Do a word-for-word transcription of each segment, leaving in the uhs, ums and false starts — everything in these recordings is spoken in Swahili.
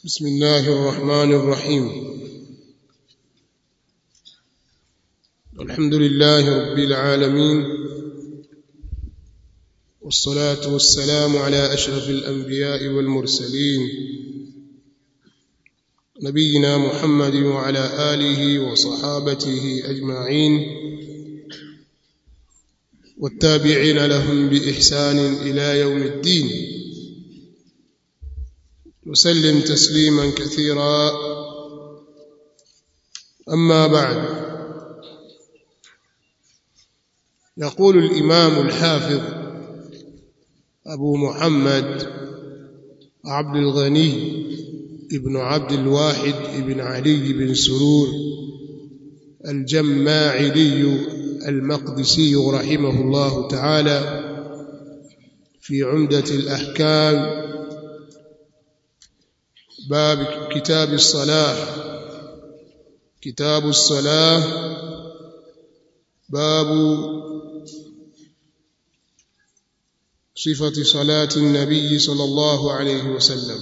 بسم الله الرحمن الرحيم. الحمد لله رب العالمين، والصلاة والسلام على أشرف الأنبياء والمرسلين نبينا محمد وعلى آله وصحابته أجمعين والتابعين لهم بإحسان إلى يوم الدين، وسلم تسليما كثيرا. أما بعد، يقول الإمام الحافظ أبو محمد عبد الغني ابن عبد الواحد ابن علي بن سرور الجماعلي المقدسي رحمه الله تعالى في عمدة الأحكام، باب كتاب الصلاة. كتاب الصلاة باب صفة صلاة النبي صلى الله عليه وسلم.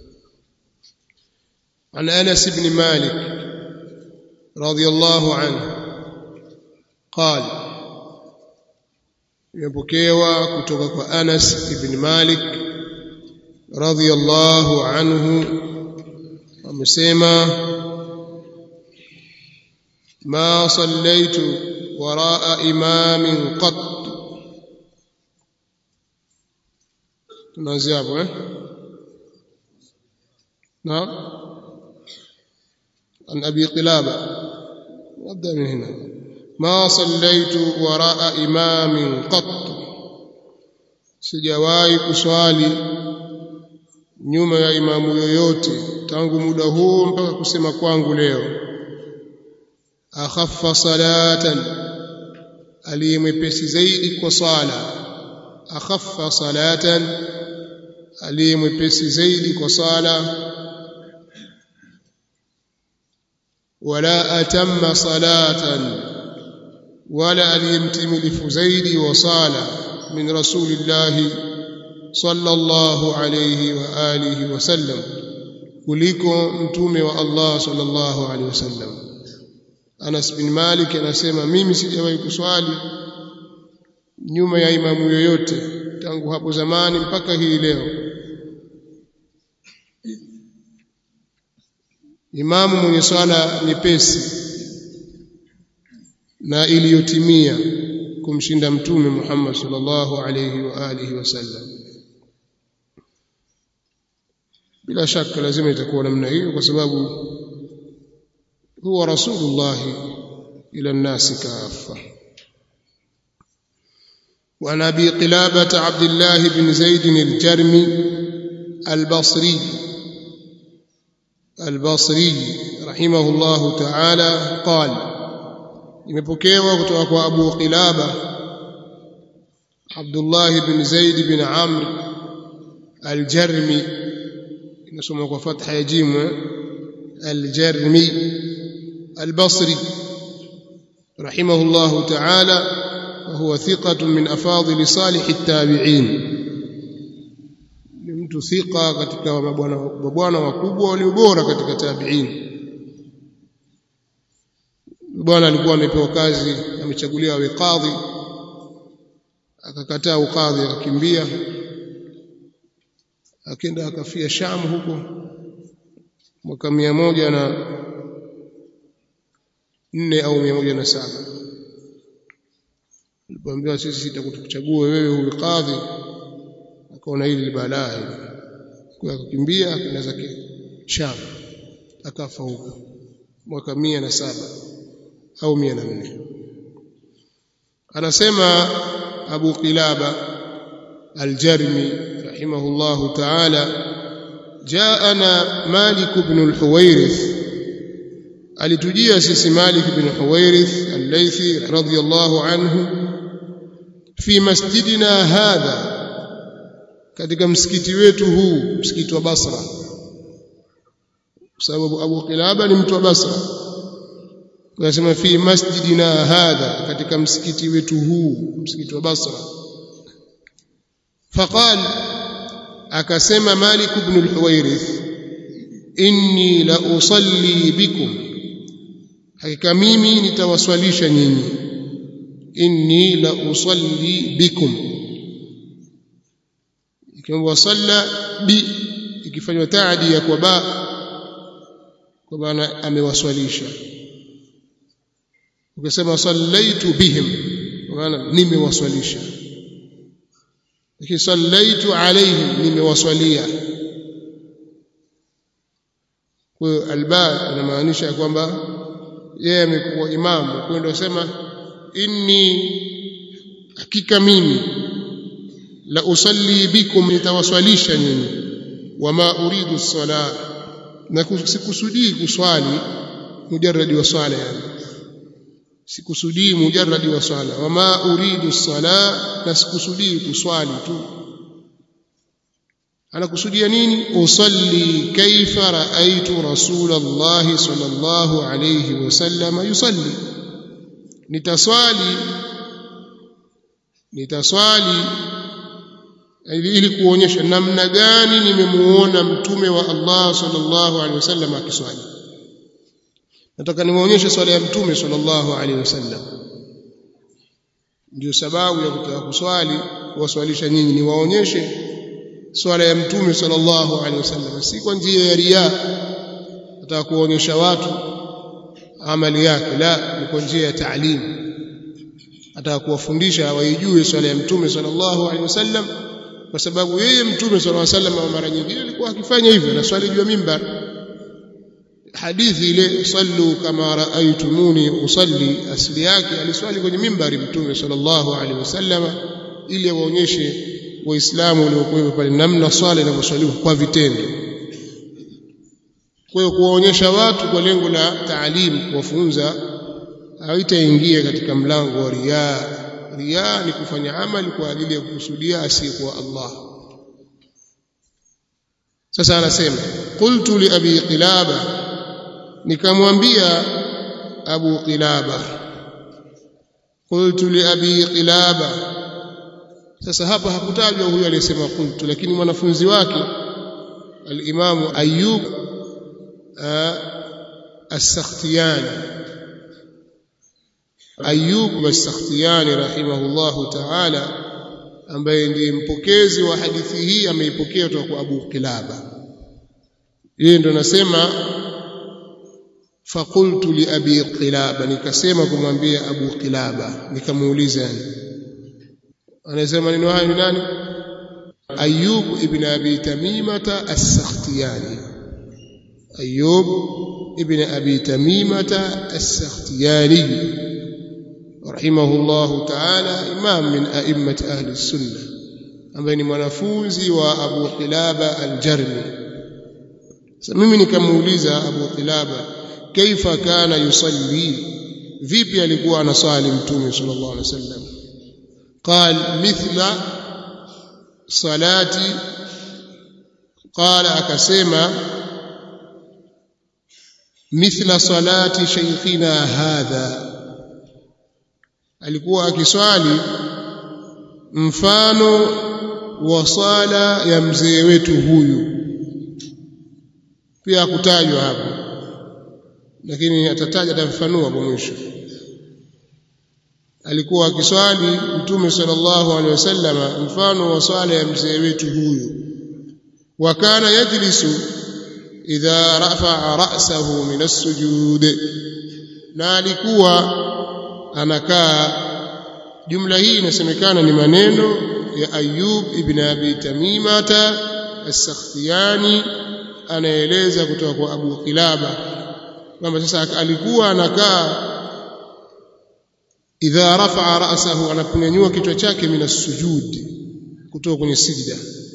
عن أنس بن مالك رضي الله عنه قال: يبكيوا كتوك أنس بن مالك رضي الله عنه ومسيما: ما صليت وراء إمام قط. تنازعوا اه نعم. عن أبي قلابة، نبدأ من هنا. ما صليت وراء إمام قط، sijawahi kuswali nyuma ya imamu yoyote tangu muda huu mpaka kusema kwangu leo. Akhaffa salatan, aliyemwepesi zaidi kwa sala. Akhaffa salatan, aliyemwepesi zaidi kwa sala. Wala atamma salatan, wala aliyemtimilifu zaidi wa sala min rasulillahi sallallahu alayhi wa alihi wasallam, kuliko mtume wa Allah sallallahu alayhi wasallam. Anas bin Malik anasema, mimi sijawahi kuswali nyuma ya imamu yoyote tangu hapo zamani mpaka hii leo. Imamu mwenye swala nyepesi na iliyotimia kumshinda mtume Muhammad sallallahu alayhi wa alihi wasallam. Bila shaka lazima itakuwa namna hiyo, kwa sababu huwa rasulullah ila an-nasi kaffa. Wa nabi Qilabah Abdullah ibn Zaid al-Jarmi al-Basri al-Basri rahimahullah ta'ala qala: imepokewa kutoka kwa Abu Qilabah Abdullah ibn Zaid ibn Amr al-Jarmi, inasoma kwa fatha ya jim, al-Jarmi al-Basri rahimahullah ta'ala, wa huwa thiqatun min afadhil salih at-tabi'in. Ni mtu thiqa katika mabwana mabwana wakubwa walio bora katika tabi'in. Bwana alikuwa amepewa kazi, amechaguliwa awe kadhi, akakataa ukadhi, akakimbia akaenda akafia Sham huko mwaka mia moja na nne au mia moja na saba. Alipoambiwa sisi sitakuchagua wewe uwe kadhi, akaona hili balaa hili, kwa akakimbia akaenda zake Sham, akafa huko mwaka mia na saba au mia na nne. Anasema Abu Qilabah al-Jarmi rahimahullah ta'ala: jaana Malik ibn al-Huwairith, alitujia sisi Malik ibn Huwairith al-Laythi radhiyallahu anhu, fi masjidina hadha, katika msikiti wetu huu, msikiti wa Basra, kwa sababu Abu Qilabah ni mtu wa Basra. Anasema fi masjidina hadha, katika msikiti wetu huu, msikiti wa Basra. Faqal, akasema Malik ibn al-Huwairith, inni la usalli bikum, hakika mimi nitawaswalisha nyinyi. Inni la usalli bikum, ikiwa salla bi ikifanywa taadi ya kwa ba, kwa maana amewaswalisha. Ukisema sallaitu bihim, kwa maana nimewaswalisha. Lakini sallaitu alaihim, nimewaswalia. Kwa hiyo alba inamaanisha kwamba yeye amekuwa imamu. Kwa hiyo ndio sema inni, hakika mimi, la usalli bikum, nitawaswalisha nyinyi. Wama uridu as-salah, na sikusudii kuswali mujarradi wa swala, yani sikusudii mujarradi wa swala. Wama uridu as-salah, na sikusudii kuswali tu. anakusudia nini? Usalli kaifa raaitu Rasulullah sallallahu alayhi wasallam yusalli, nitaswali nitaswali ili kuonyesha namna gani nimemuona mtume wa Allah sallallahu alayhi wasallam akiswali. Nataka nimuonyeshe swala ya mtume sallallahu alayhi wasallam. Ndio sababu ya kutaka kuswali kuwaswalisha nyinyi, niwaonyeshe swala ya mtume sallallahu alaihi wasallam, si kwa njia ya riya nataka kuonyesha watu amali yake, la, ni kwa njia ya taalimu. Nataka kuwafundisha waijue swala ya mtume sallallahu alaihi wasallam, kwa sababu yeye mtume sallallahu alaihi wasallam mara nyingine alikuwa akifanya hivyo, na swali juu ya mimbar. Hadithi ile sallu kama raaitumuni usalli, asili yake aliswali kwenye mimbari mtume sallallahu alaihi wasallam, ili waonyeshe Waislamu waliokuwa pale namna swala inavyoswaliwa kwa vitendo. Kwa hiyo kuwaonyesha watu kwa lengo la taalimu, kuwafunza, haitaingia katika mlango wa riya. Riya ni kufanya amali kwa ajili ya kukusudia asiyekuwa Allah. Sasa anasema qultu li abi Qilaba, nikamwambia Abu Qilaba, qultu li abi Qilaba. Sasa hapa hakutajwa huyo aliyesema qultu, lakini mwanafunzi wake al-Imam Ayyub as-Sakhtiyani, Ayyub as-Sakhtiyani rahimahullahu ta'ala, ambaye ndiye mpokezi wa hadithi hii, ameipokea kutoka kwa Abu Qilaba. Yeye ndo nasema faqultu li abi Qilaba, nikasema kumwambia Abu Qilaba, nikamuuliza anasema neno hayo ni nani? Ayyub ibn Abi Tamimata as-Sakhtiyani. Ayyub ibn Abi Tamimata as-Sakhtiyani rahimahullahu ta'ala, imam min a'immat ahli sunnah, ambaye ni mwanafunzi wa Abu Qilaba al-Jarmi. Sasa mimi nikamuuliza Abu Qilaba, kaifa kana yusalli, vipi alikuwa anasali mtume sallallahu alaihi wasallam? قال مثل صلاتي، قال akasema مثل صلاه شيخنا هذا، alikuwa akiswali mfano wa sala ya mzee wetu huyu. Pia kutajwa hapo, lakini atataja tamfanua kwa mwisho. Alikuwa akiswali mtume sallallahu alaihi wasallam mfano wa swala ya mzee wetu huyu. Wa kana yajlisu idha rafa'a ra'sahu min as-sujud, na alikuwa anakaa. Jumla hii inasemekana ni maneno ya Ayyub ibn Abi Tamimata as-Sakhtiyani, anaeleza kutoka kwa Abu Qilaba kwamba sasa alikuwa anakaa idha rafa'a ra'sahu, anaponyanyua kichwa chake min as-sujud, kutoka kwenye sijda,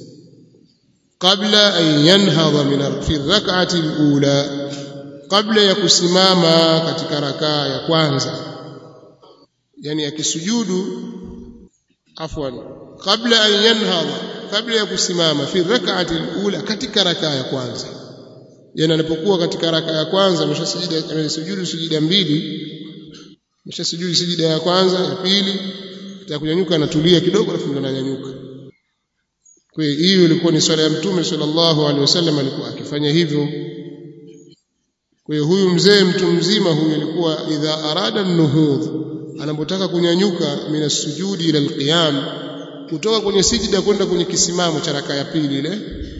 kabla an yanhadha min fi rak'ati al-ula, kabla ya kusimama katika rakaa ya kwanza. Yani akisujudu, afwan, kabla an yanhadha, kabla ya kusimama fi rak'ati al-ula, katika rakaa ya kwanza. Yani anapokuwa katika rakaa ya kwanza ameshasujudi, amesujudu sujida mbili, Misha sujudi sijida ya kwanza, ya pili, atakunyanyuka anatulia kidogo alafu ndo ananyanyuka. Kwa hiyo hiyo ilikuwa ni swala ya mtume sallallahu alaihi wasallam, alikuwa akifanya hivyo. Kwa hiyo huyu mzee mtu mzima huyu alikuwa idha arada an-nuhudh, anapotaka kunyanyuka mina sujudi ila al-qiyam, kutoka kwenye sijida kwenda kwenye kisimamo cha raka ya pili ile,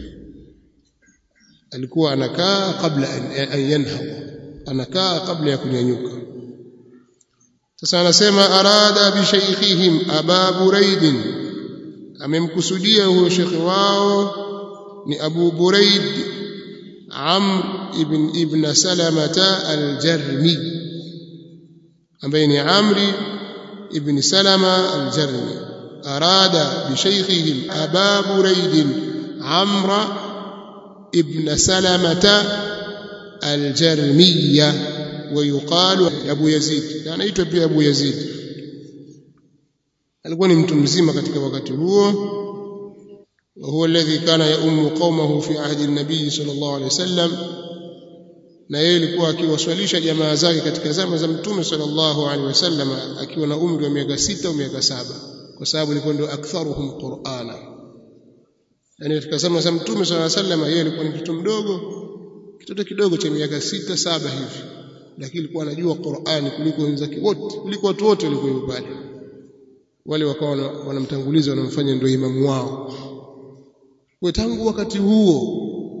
alikuwa anakaa kabla an yanhad, anakaa kabla ya kunyanyuka. Sasa anasema arada bi shaykhihim Aba Buraid, amemkusudia huyo shekhi wao ni Abu Buraid Amr ibn ibn Salamata al-Jarmi, ambaye ni Amri ibn Salama al-Jarmi. Arada bi shaykhihim Aba Buraid Amra ibn Salamata al-Jarmiyya wa yuqalu Abu Yazid, anaitwa pia Abu Yazid. Alikuwa ni mtu mzima katika wakati huo. وهو الذي كان يؤم قومه في عهد النبي صلى الله عليه وسلم, na yeye alikuwa akiwaswalisha jamaa zake katika zama za mtume sallallahu alaihi wasallam akiwa na umri wa miaka sita au miaka saba, kwa sababu alikuwa ndio aktharuhum Qur'ana. Yani katika zama za mtume sallallahu alaihi wasallam yeye alikuwa ni mtoto mdogo, kitoto kidogo cha miaka sita saba hivi, lakini alikuwa anajua Qur'ani kuliko wenzake wote, kuliko watu wote walikuwa pale. Wale wakawa wanamtanguliza, wanamfanya ndio imamu wao. Kwa tangu wakati huo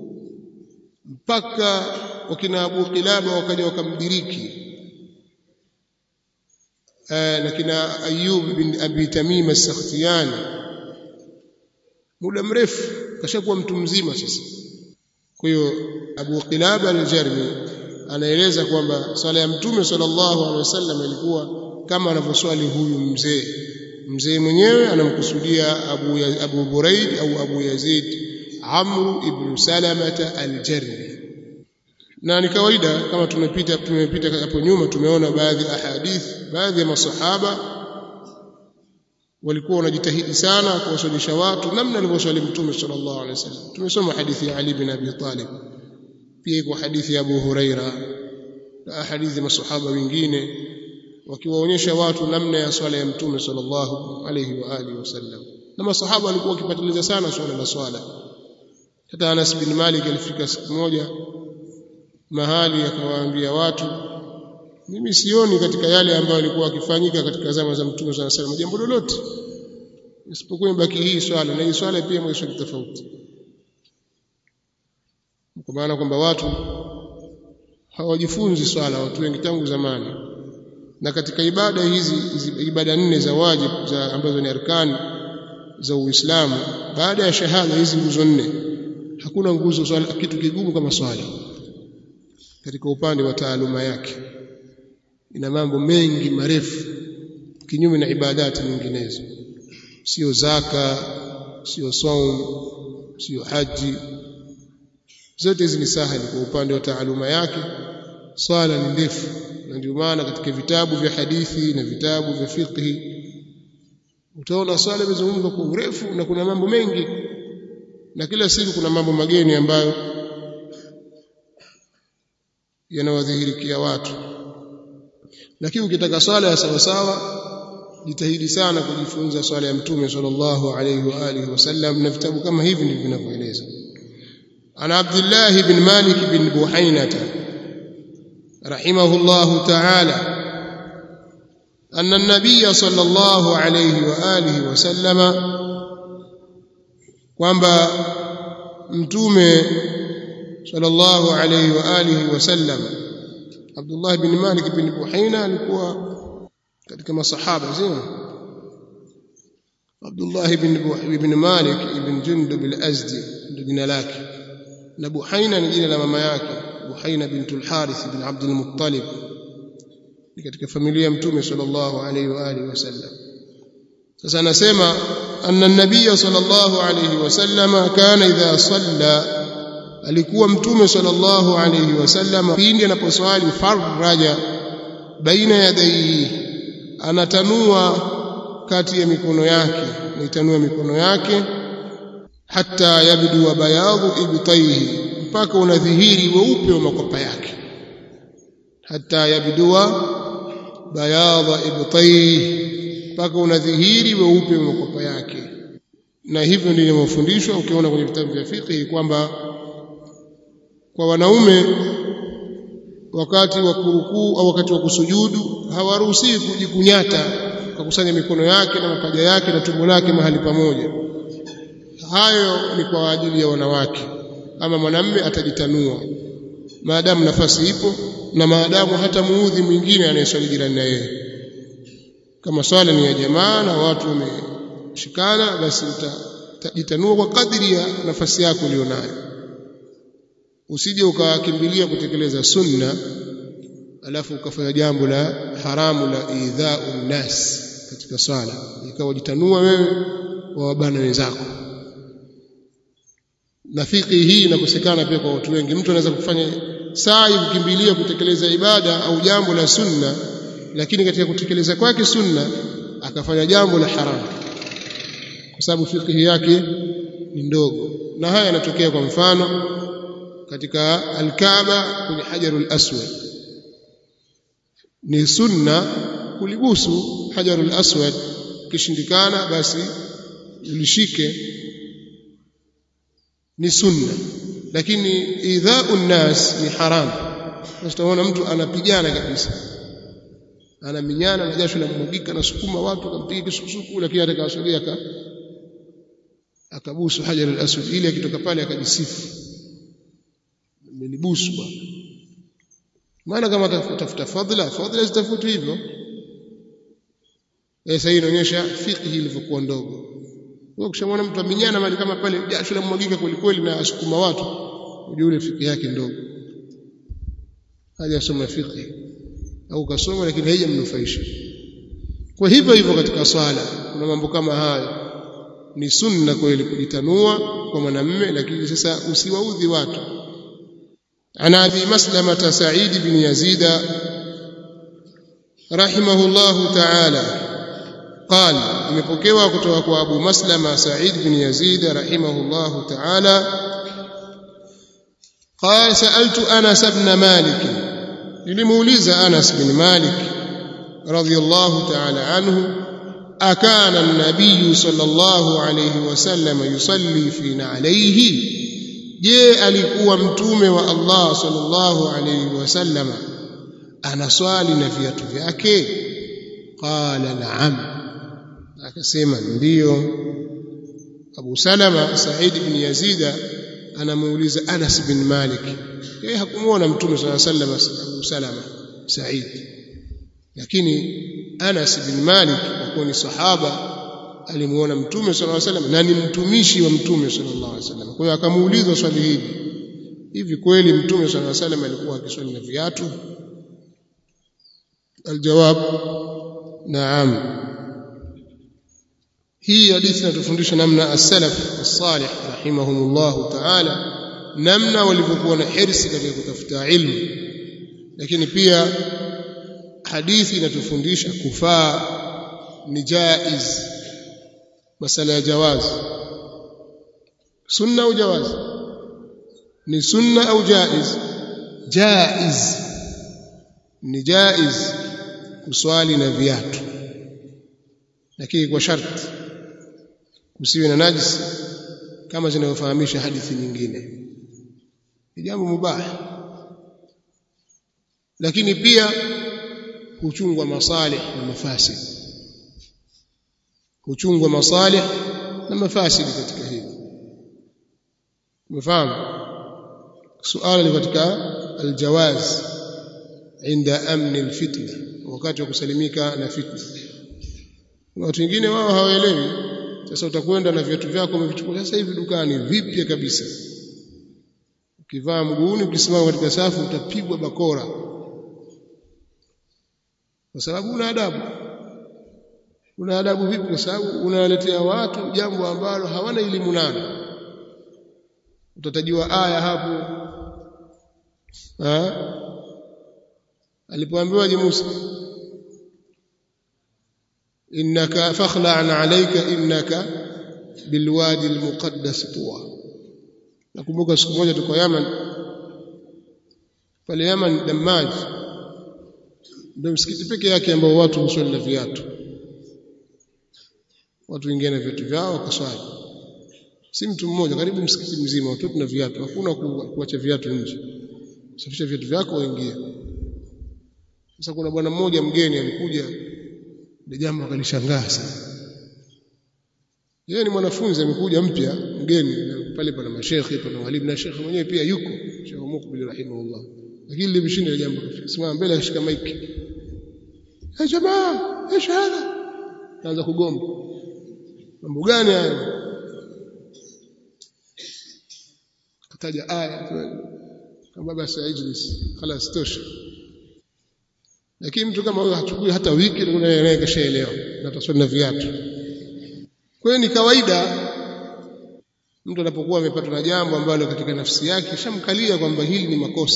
mpaka wakina Abu Qilaba wakaja wakamdiriki, eh, na kina Ayyub bin Abi Tamim as-Sakhtiyani, muda mrefu kashakuwa mtu mzima sasa. Kwa hiyo Abu Qilaba al-Jarmi anaeleza kwamba swala ya mtume sallallahu alaihi wasallam ilikuwa kama anavyoswali huyu mzee. Mzee mwenyewe anamkusudia Abu Abu Buraid au Abu Yazid Amr ibn Salamata al-Jarmi. Na ni kawaida kama tumepita tumepita hapo nyuma, tumeona baadhi ya ahadith, baadhi ya masahaba walikuwa wanajitahidi sana kuwaswalisha watu namna alivyoswali mtume sallallahu alaihi wasallam. Tumesoma hadithi ya Ali ibn Abi Talib, pia iko hadithi ya Abu Huraira na hadithi ya masahaba wengine wakiwaonyesha watu namna ya swala ya mtume sallallahu alayhi wa alihi wasallam. Na masahaba walikuwa wakipatiliza sana swala la swala. Hata Anas bin Malik alifika siku moja mahali akawaambia watu, mimi sioni katika yale ambayo yalikuwa yakifanyika katika zama za mtume sallallahu alayhi wasallam jambo lolote isipokuwa ibaki hii swala, na hii swala pia mwisho tofauti. Kwa maana kwamba watu hawajifunzi swala, watu wengi tangu zamani. Na katika ibada hizi, ibada nne za wajib za ambazo ni arkani za Uislamu, baada ya shahada hizi nguzo nne, hakuna nguzo swala kitu kigumu kama swala. Katika upande wa taaluma yake ina mambo mengi marefu kinyume na ibadati nyinginezo, sio zaka, sio saum, sio haji. Zote hizi ni sahali kwa upande wa taaluma yake. Swala ni ndefu, na ndio maana katika vitabu vya hadithi na vitabu vya fiqh utaona swala imezungumzwa kwa urefu, na kuna mambo mengi, na kila siku kuna mambo mageni ambayo yanawadhihirikia watu. Lakini ukitaka swala ya sawa sawa, jitahidi sana kujifunza swala ya mtume sallallahu alayhi wa alihi wasallam, na vitabu kama hivi ndivyo vinavyoeleza. Ana Abdullah ibn Malik ibn Buhainata رحمه الله تعالى أن النبي صلى الله عليه وآله وسلم kwamba mtume sallallahu alayhi wa alihi wasallam, Abdullah ibn Malik ibn Buhaina alikuwa katika masahaba, sio? Abdullah ibn ibn Malik ibn Jundub al-Azdi ndio jina lake, na Buhaina ni jina la mama yake, Buhaina bintul Harith bin Abdul Muttalib, ni katika familia ya mtume sallallahu alayhi wa alihi wasallam. Sasa anasema anna an-nabiy sallallahu alayhi wasallam kana idha salla, alikuwa mtume sallallahu alayhi wasallam pindi anaposwali faraja baina yadayhi, anatanua kati ya mikono yake, anatanua mikono yake hatta yabdu wa bayadhu ibtayhi, mpaka unadhihiri weupe wa makwapa yake. Hatta yabdua bayadha ibtayhi, mpaka unadhihiri weupe wa makwapa yake. Na hivyo ndivyo mafundisho ukiona kwenye vitabu vya fiqh kwamba kwa wanaume wakati wa kurukuu au wakati wa kusujudu hawaruhusiwi kujikunyata kukusanya mikono yake na mapaja yake na tumbo lake mahali pamoja. Hayo ni kwa ajili ya wanawake. Ama mwanamume atajitanua maadamu nafasi ipo na maadamu hata muudhi mwingine anayeswali jirani na yeye. Kama swala ni ya jamaa na watu wameshikana, basi utajitanua kwa kadiri ya nafasi yako ulionayo. Usije ukakimbilia kutekeleza sunna alafu ukafanya jambo la haramu la idha'un nas katika swala, ikawa jitanua wewe wawabana wenzako. Na fikhi hii inakosekana pia kwa watu wengi. Mtu anaweza kufanya sa'i kukimbilia kutekeleza ibada au jambo la sunna, lakini katika kutekeleza kwake sunna akafanya jambo la haramu kwa sababu fikhi yake ni ndogo. Na haya yanatokea kwa mfano katika al-Kaaba kwenye Hajarul Aswad. Ni sunna kulibusu Hajarul Aswad, kishindikana basi ulishike, ni sunna, lakini idha'un nas ni haram. Utaona mtu anapigana kabisa, anaminyana na jasho la mwagika na sukuma watu akampiga kisukusuku, lakini atakawasogea aka akabusu Hajarul Aswad ili akitoka pale akajisifu, amenibusu bwana. Maana kama tafuta fadhila, fadhila zitafutu hivyo. Sasa hii inaonyesha fiqh ilivyokuwa ndogo. Wewe ukishamwona mtu aminyana mali kama pale jasho la mwagika kweli kweli na asukuma watu, ujue ile fiqh yake ndogo. Hajasoma fiqh au kasoma lakini haijamnufaisha. Kwa hivyo hivyo katika swala kuna mambo kama hayo. Ni sunna kweli kujitanua kwa mwanamume, lakini sasa usiwaudhi watu. عن أبي مسلمة سعيد بن يزيد رحمه الله تعالى قال imepokewa kutoka kwa Abu Maslama Sa'id bin Yazid rahimahullah ta'ala قال سألت أنس بن مالك nilimuuliza Anas bin Malik radhiyallahu ta'ala anhu akana an-nabiy sallallahu alayhi wasallam yusalli fina alayhi, je alikuwa mtume wa Allah sallallahu alayhi wasallam anaswali na viatu vyake? Qala na'am, akasema ndiyo. Abu Salama Said ibn Yazid anamuuliza Anas bin Malik, yeye hakumuona mtume sallallahu alayhi wasallam Abu Salama Said, lakini Anas bin Malik kwa ni sahaba alimuona mtume sallallahu alaihi wasallam na ni mtumishi wa mtume sallallahu alaihi wasallam. Kwa hiyo akamuuliza swali hili, hivi kweli mtume sallallahu alaihi wasallam alikuwa akiswali na viatu? Aljawab naam. Hii hadithi inatufundisha namna as-salaf as-salih rahimahumullah ta'ala, namna walivyokuwa na hirsi katika kutafuta ilmu. Lakini pia hadithi inatufundisha kufaa ni jaiz, masala ya jawaz, sunna au jawaz, ni sunna au jaiz? Jaiz, ni jaiz kuswali na viatu, lakini kwa sharti kusiwe na najisi kama zinavyofahamisha hadithi nyingine. Ni jambo mubah, lakini pia kuchungwa masalih na mafasid, kuchungwa masalih na mafasid katika hili. Umefahamu? Suala ni katika aljawaz inda amni alfitna, wakati wa kusalimika na fitna. Watu wengine wao hawaelewi. Sasa utakwenda na viatu vyako umevichukua sasa hivi dukani vipya kabisa, ukivaa mguuni ukisimama katika safu utapigwa bakora, kwa sababu una adabu. Una adabu vipi? Kwa sababu unawaletea watu jambo ambalo hawana elimu nalo. Utatajiwa aya hapo, ha? Alipoambiwa je Musa, innaka fakhla'an 'alayka innaka bilwadi almuqaddas tuwa. Nakumbuka siku moja tuko Yaman, pale Yaman Damaj ndio msikiti pekee yake ambao watu huswali na viatu. Watu wengine na viatu vyao wakaswali, si mtu mmoja, karibu msikiti mzima watu na viatu, hakuna kuacha viatu nje. Safisha viatu vyako waingie. Sasa kuna bwana mmoja mgeni alikuja, ndio jambo akalishangaa sana. Yeye ni mwanafunzi amekuja mpya mgeni, pale pana mashekhi, pana walimu na shekhi mwenyewe pia yuko, Sheikh Mukbil rahimahullah. Lakini limshinda ile jambo, simama mbele ashika maiki. "Eh jamaa, ايش هذا?" Kaanza kugomba. Mambo gani haya? Kataja aya kama basi ajlis, خلاص tosha. Lakini mtu kama huyo hachukui hata wiki ndio yeye kashaelewa na taswira na viatu. Kwa hiyo ni kawaida mtu anapokuwa amepatwa na jambo ambalo katika nafsi yake shamkalia kwamba hili ni makosa.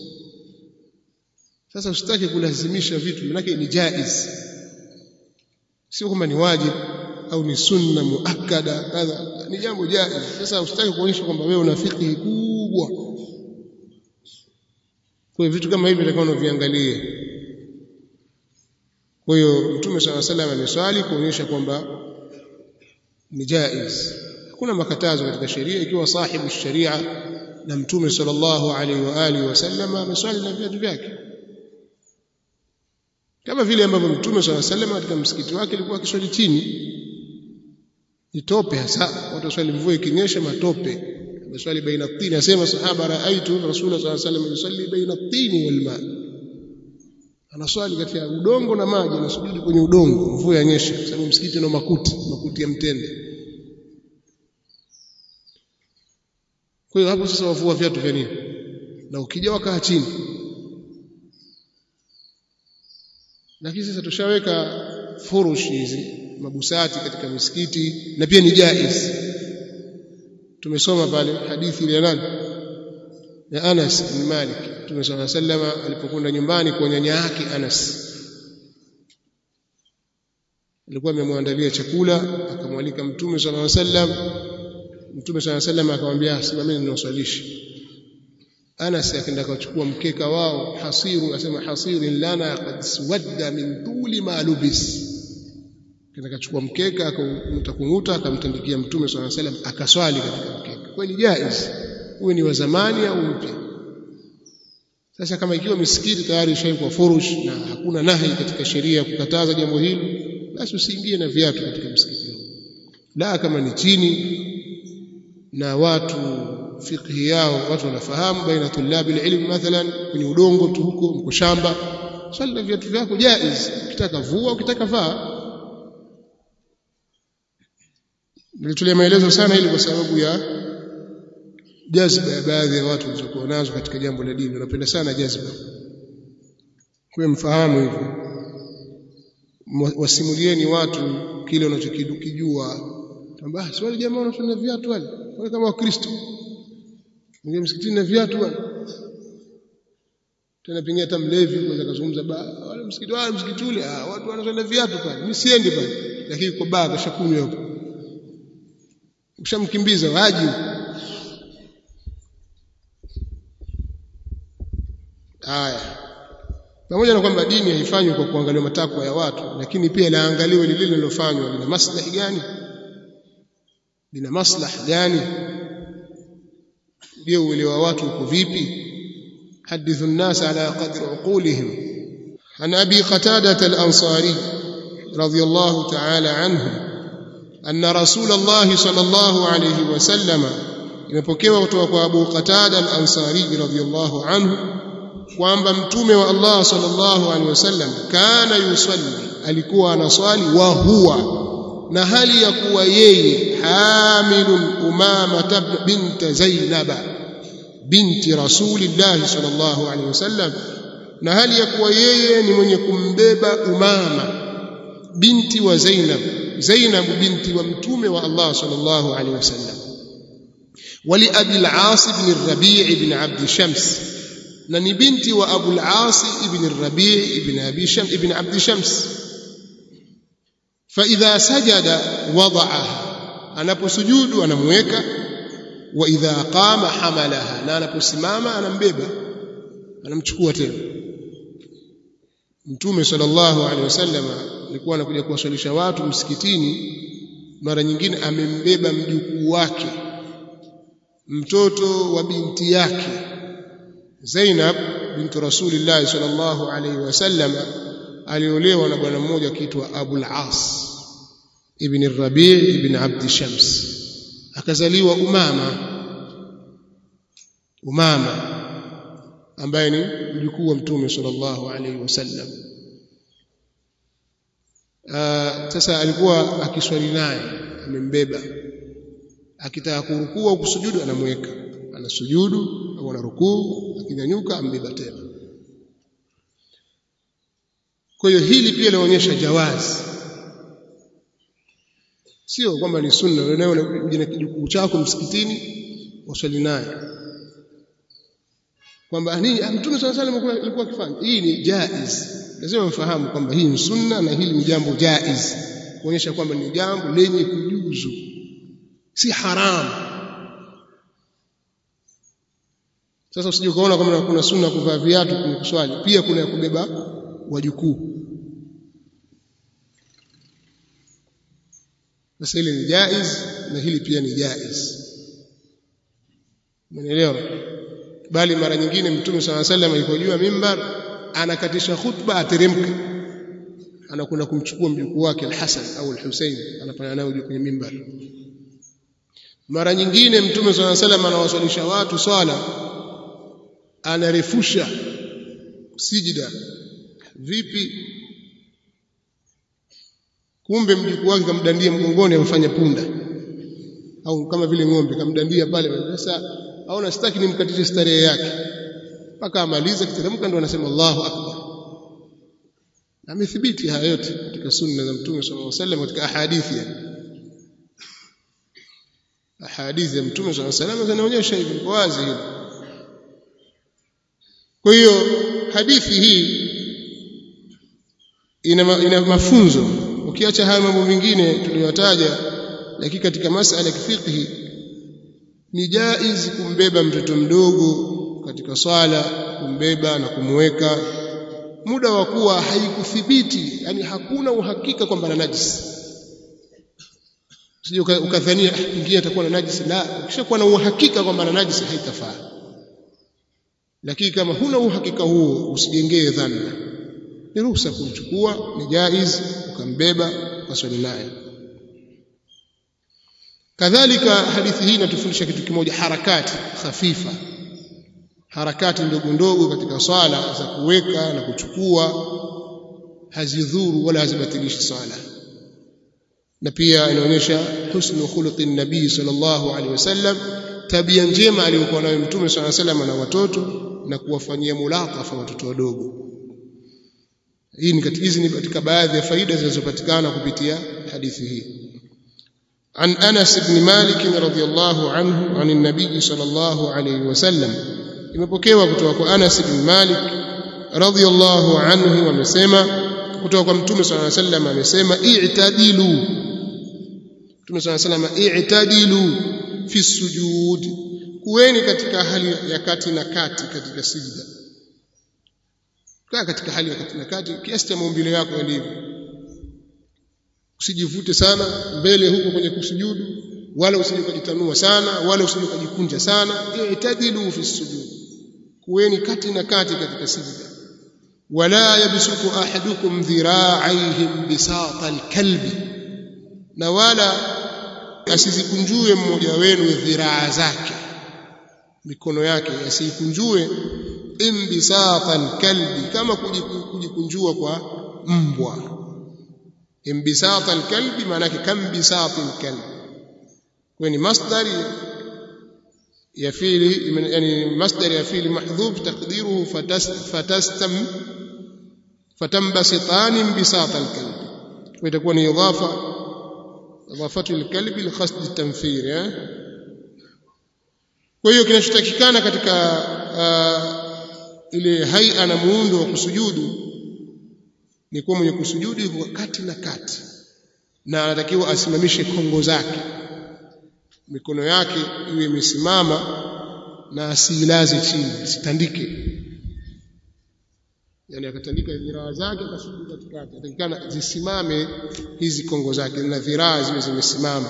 Sasa usitaki kulazimisha vitu, maana ni jaiz. Sio kwamba ni wajibu au ni sunna muakkada, kadha, ni jambo jaiz. Sasa usitaki kuonyesha kwamba wewe una fikhi kubwa. Kwa hiyo vitu kama hivi ndio unaviangalie. Kwa hiyo Mtume صلى الله عليه وسلم ameswali kuonyesha kwamba ni jaiz. Hakuna makatazo katika sheria ikiwa sahibu sharia na Mtume sallallahu alaihi wa alihi wasallam ameswali na viatu vyake. Kama vile ambavyo Mtume صلى الله عليه وسلم katika msikiti wake alikuwa akiswali chini. Itope hasa watu waswali mvua ikinyesha matope. Ameswali baina at-tin, asema sahaba raaitu Rasulullah sallallahu alaihi wasallam yusalli baina at-tin wal ma. Anaswali kati ya udongo na maji, anasujudi kwenye udongo mvua yanyesha, kwa sababu msikiti una makuti, makuti ya mtende. Kwa hiyo hapo sasa wavua viatu vya nini? Na ukija wakaa chini. Lakini sasa tushaweka furushi hizi mabusati katika misikiti na pia ni jaiz. Tumesoma pale hadithi ile nani? Ya Anas bin Malik. Mtume صلى الله عليه وسلم alipokwenda nyumbani kwa nyanya yake Anas, alikuwa amemwandalia chakula, akamwalika Mtume صلى الله عليه وسلم. Mtume صلى الله عليه وسلم akamwambia simameni niwaswalishi. Anas akaenda kuchukua mkeka wao, hasiru, asema hasirin lana qad swadda min tuli ma lubis. Kaenda kuchukua mkeka akamtakunguta, akamtandikia Mtume صلى الله عليه وسلم, akaswali katika mkeka. Kwa ni jaiz, uwe ni wa zamani au mpya. Sasa kama ikiwa misikiti tayari ishaikuwa furush na hakuna nahi katika sheria kukataza jambo hili, basi usiingie na viatu katika msikiti huo. La kama ni chini na watu fiqhi yao watu wanafahamu, baina tulabi ilmu mathalan kwenye udongo tu huko mko shamba, swali na viatu vyako jaiz, ukitaka vua ukitaka vaa. Nilitolea maelezo sana ili kwa sababu ya jazba ya baadhi ya watu walizokuwa nazo katika jambo la dini. Wanapenda sana jazba. Kwa mfahamu hivyo, wasimulieni watu kile wanachokijua. Kwamba si wale jamaa wanafanya viatu wale, wale kama Wakristo ndio msikitini na viatu wale. Tena pengine hata mlevi kwanza kazungumza ba wale msikiti wale msikiti ule, ah watu wanafanya viatu pale, mimi siendi pale. Lakini kwa baa kashakunywa hapo, ushamkimbiza waji. Haya, pamoja na kwamba dini haifanywi kwa kuangalia matakwa ya watu, lakini pia laangaliwe lile linalofanywa lina maslahi gani, lina maslahi gani, je uelewa watu uko vipi. Hadithu an-nas ala qadri uqulihim. An Abi Qatada al-Ansari radiyallahu ta'ala anhu anna Rasulullah sallallahu alayhi wasallam, imepokewa kutoka kwa Abu Qatada al-Ansari radiyallahu anhu kwamba Mtume wa Allah sallallahu alaihi wasallam kana yusalli, alikuwa anaswali, wa huwa, na hali ya kuwa yeye hamilun Umama bint Zainab binti Rasulillah sallallahu alaihi wasallam, na hali ya kuwa yeye ni mwenye kumbeba Umama binti wa Zainab, Zainab binti wa Mtume wa Allah sallallahu alaihi wasallam. Wali Abi al-As ibn Rabi' ibn Abd Shams, na ni binti wa Abu al-As ibn Rabi' ibn Abi Shams ibn Abd Shams. Fa idha sajada wada'aha, anaposujudu anamweka, wa idha qama hamalaha, na anaposimama anambeba, anamchukua tena. Mtume sallallahu alaihi wasallam alikuwa anakuja kuwasalisha watu msikitini, mara nyingine amembeba mjukuu wake, mtoto wa binti yake, Zainab bintu Rasulillah sallallahu alayhi wasallam aliolewa na bwana mmoja kiitwa Abu al-As ibn al-Rabi' ibn Abd Shams, akazaliwa Umama Umama ambaye ni mjukuu wa Mtume sallallahu alayhi wasallam. Sasa alikuwa akiswali naye, amembeba, akitaka kurukuu au kusujudu anamweka, anasujudu au anarukuu, akinyanyuka ambeba tena. Kwa hiyo hili pia linaonyesha jawazi, sio kwamba ni sunna. Leo uje na kijukuu chako msikitini uswali naye, kwamba nini Mtume sallallahu alayhi wasallam alikuwa akifanya. Hii ni jaiz, lazima mfahamu kwamba hii ni sunna na hili ni jambo jaiz, kuonyesha kwamba ni jambo lenye kujuzu, si haram. Sasa usije ukaona kama kuna sunna kuvaa viatu kwenye kuswali, pia kuna ya kubeba wajukuu. Sasa hili ni jaiz na hili pia ni jaiz, umeelewa? Bali mara nyingine Mtume sallallahu alayhi wasallam alipojua mimbar anakatisha khutba, ateremka, anakwenda kumchukua mjukuu wake al-Hasan au al-Husayn, anafanya naye kwenye mimbar. Mara nyingine Mtume sallallahu alayhi wasallam anawaswalisha watu swala, anarefusha sijida. Vipi? Kumbe mjukuu wake kamdandia mgongoni, amfanya punda au kama vile ng'ombe, kamdandia pale. Sasa aona sitaki nimkatishe starehe yake, mpaka amaliza kiteremka ndo anasema Allahu akbar. Amethibiti haya yote katika sunna za Mtume sallallahu alayhi wasallam, katika ahadithi ahadithi ya Mtume sallallahu alayhi wasallam zinaonyesha hivi kwa wazi hivi. Kwa hiyo hadithi hii ina, ina mafunzo. Ukiacha haya mambo mengine tuliyotaja, lakini katika masala ya kifiqhi ni jaiz kumbeba mtoto mdogo katika swala, kumbeba na kumweka muda wa kuwa haikuthibiti, yani hakuna uhakika kwamba ana najisi. Sije ukadhania ingia atakuwa na najisi. La, ukishakuwa na uhakika kwamba ana najisi haitafaa. Lakini kama huna uhakika huo, usijengee dhanna. Ni ruhusa kumchukua, ni jaiz ukambeba ukaswali naye. Kadhalika hadithi hii inatufundisha kitu kimoja, harakati khafifa, harakati ndogo ndogo katika swala za kuweka na kuchukua hazidhuru wala hazibatilishi swala. Na pia inaonyesha husnu khuluqi nabii sallallahu alaihi wasallam, tabia njema aliyokuwa nayo Mtume sallallahu alaihi wasallam na watoto, na kuwafanyia mulatafa watoto wadogo. Hii ni katika hizi ni katika baadhi ya faida zinazopatikana kupitia hadithi hii. عن أنس بن مالك رضي الله عنه عن النبي صلى الله عليه وسلم، imepokewa kutoka kwa Anas ibn Malik radhiyallahu anhu amesema, kutoka kwa Mtume sallallahu alayhi wasallam amesema, i'tadilu. Mtume sallallahu alayhi wasallam, i'tadilu fi sujud, kuweni katika hali ya kati na kati katika sijda. Kaa katika hali ya kati na kati kiasi cha maumbile yako yalivyo. Usijivute sana mbele huko kwenye kusujudu, wala usijitanua sana, wala usijikunja sana. I'tadilu fi sujud, kuweni kati na kati katika sijda. Wala yabsutu ahadukum dhira'ayhim bisata alkalbi, na wala asizikunjue mmoja wenu dhiraa zake, mikono yake asikunjue, imbisata alkalbi, kama kujikunjua kwa mbwa. Imbisata alkalbi maana yake kambisati alkalbi, kwani masdari ya fi'li, yani masdari ya fi'li mahdhuf taqdiruhu fatastam fatambasitani imbisata alkalbi, kwa itakuwa ni idhafa, idafatu alkalbi liqasd at-tanfir. eh Kwa hiyo kinachotakikana katika uh, ile haia na muundo wa kusujudu ni kuwa mwenye kusujudu kwa kati na kati, na anatakiwa asimamishe kongo zake, mikono yake iwe imesimama na asilaze chini, sitandike. Yani akatandika dhiraa zake akasujudu katikati, atakikana zisimame hizi kongo zake na dhiraa ziwe zimesimama,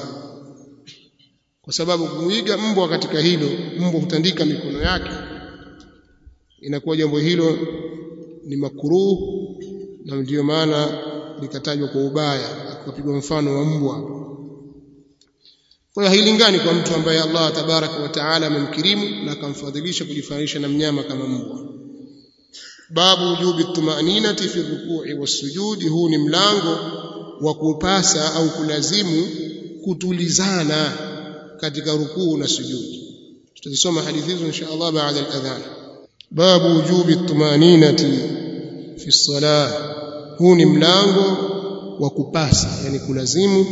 kwa sababu kuiga mbwa katika hilo, mbwa hutandika mikono yake inakuwa jambo hilo ni makruh, na ndio maana likatajwa kwa ubaya, akapigwa mfano wa mbwa. Kwa hiyo hailingani kwa mtu ambaye Allah tabaraka wa taala amemkirimu na akamfadhilisha kujifanisha na mnyama kama mbwa. Babu wujubi tumaninati fi ruku'i was-sujudi, huu ni mlango wa kupasa au kulazimu kutulizana katika rukuu na sujudi. Tutasoma hadithi hizo insha Allah baada al-adhan. Babu wujubi tumaninati fi as-salah, huu ni mlango wa kupasa, yani kulazimu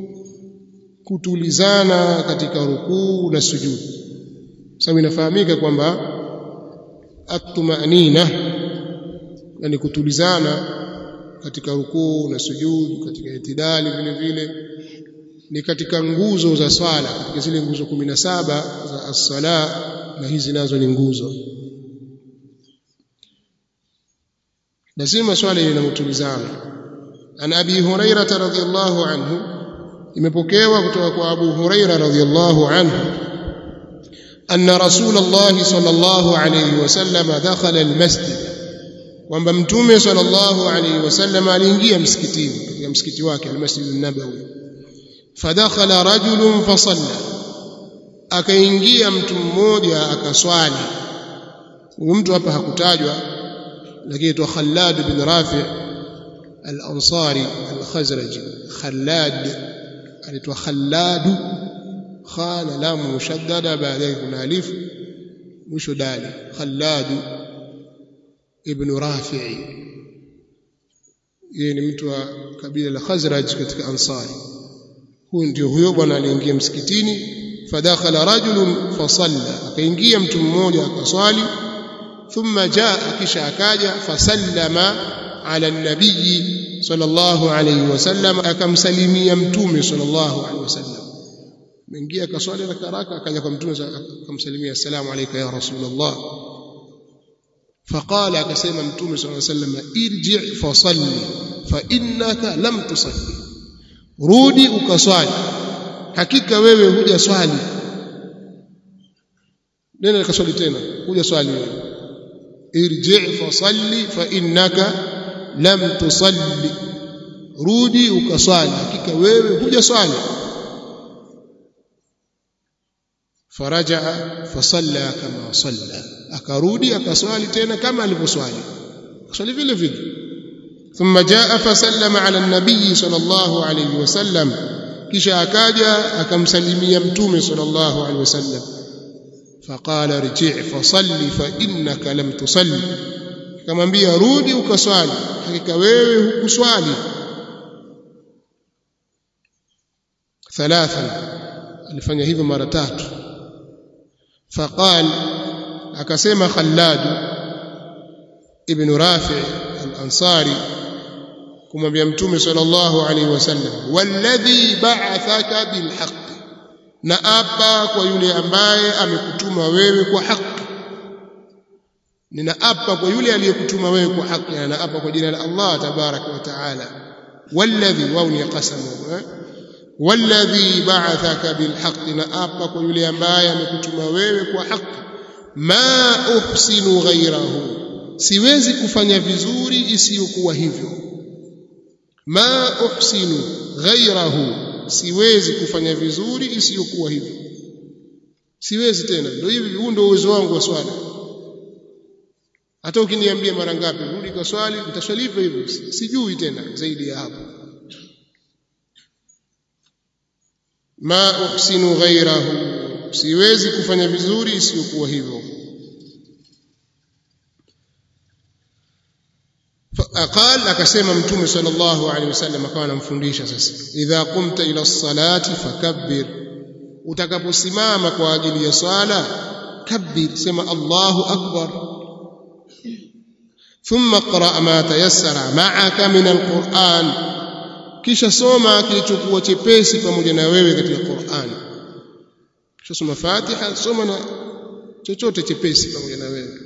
kutulizana katika rukuu na sujudi. Sababu inafahamika kwamba at-tumanina, yani kutulizana katika rukuu na sujudi, katika itidali vile vile, ni katika nguzo za swala, katika zile nguzo kumi na saba za as-sala, na hizi nazo ni nguzo. Lazima swala ile inamtulizana. An Abi Hurairah radhiyallahu anhu, imepokewa kutoka kwa Abu Hurairah radhiyallahu anhu, anna Rasulullah sallallahu alayhi wasallam dakhala al-masjid, kwamba mtume sallallahu alayhi wasallam aliingia msikitini, katika msikiti wake al-Masjid an-Nabawi. Fadakhala rajulun fasalla, akaingia mtu mmoja akaswali. Huyo mtu hapa hakutajwa, lakini tu Khallad bin Rafi' al-Ansari al-Khazraji. Khallad anaitwa Khallad, khana lam mushaddada, baadaye kuna alif mwisho dali. Khallad ibn Rafi', yeye ni mtu wa kabila la Khazraj katika Ansari. Huyo ndio huyo bwana aliingia msikitini. Fadakhala rajulun fasalla, akaingia mtu mmoja akaswali. Thumma jaa, kisha akaja, fasallama ala an-nabiy sallallahu alayhi wasallam, akamsalimia mtume sallallahu alayhi wasallam. Mwingia akaswali rakaraka, akaja kwa mtume akamsalimia, assalamu alayka ya rasulullah. Faqala, akasema mtume sallallahu alayhi wasallam, irji' fasalli fa innaka lam tusalli, rudi ukaswali, hakika wewe huja swali. Nenda ukaswali tena, huja swali wewe. Irji' fasalli fa innaka lam tusalli, rudi ukaswali, hakika wewe huja swali. Faraja'a fasalla kama salla, akarudi akaswali tena kama alivyoswali, akaswali vile vile. Thumma jaa fasallama ala an-nabiy sallallahu alayhi wasallam, kisha akaja akamsalimia mtume sallallahu alayhi wasallam. Faqala irji' fasalli fa innaka lam tusalli, akamwambia rudi ukaswali, hakika wewe hukuswali. Thalathan, alifanya hivyo mara tatu. Faqal, akasema Khallad ibn Rafi' al-Ansari kumwambia mtume sallallahu alayhi wasallam, walladhi ba'athaka bilhaq, na apa kwa yule ambaye amekutuma wewe kwa haki. Ninaapa kwa yule aliyekutuma wewe kwa haki, na naapa kwa jina la Allah tabaraka wa taala. Walladhi, wao ni qasamu, walladhi ba'athaka bilhaq, naapa kwa yule ambaye amekutuma wewe kwa haki. Ma uhsinu ghayrahu, siwezi kufanya vizuri isiyokuwa hivyo. Ma uhsinu ghayrahu, siwezi kufanya vizuri isiyokuwa hivyo. Siwezi tena, ndio hivi, huu ndio uwezo wangu wa swala. Hata ukiniambia mara ngapi rudi kwa swali, nitaswali hivyo hivyo, sijui tena zaidi ya hapo. Ma uhsinu ghayrahu, siwezi kufanya vizuri isiyokuwa hivyo. Faqala, akasema mtume sallallahu alaihi wasallam, akawa anamfundisha sasa, idha qumta ila as-salati fakabbir, utakaposimama kwa ajili ya swala kabbir, sema Allahu akbar. Thumma qra ma tayassara ma'aka min al-Qur'an, kisha soma kilichokuwa chepesi pamoja na wewe katika Qur'an. Kisha soma Fatiha, soma na chochote chepesi pamoja na wewe.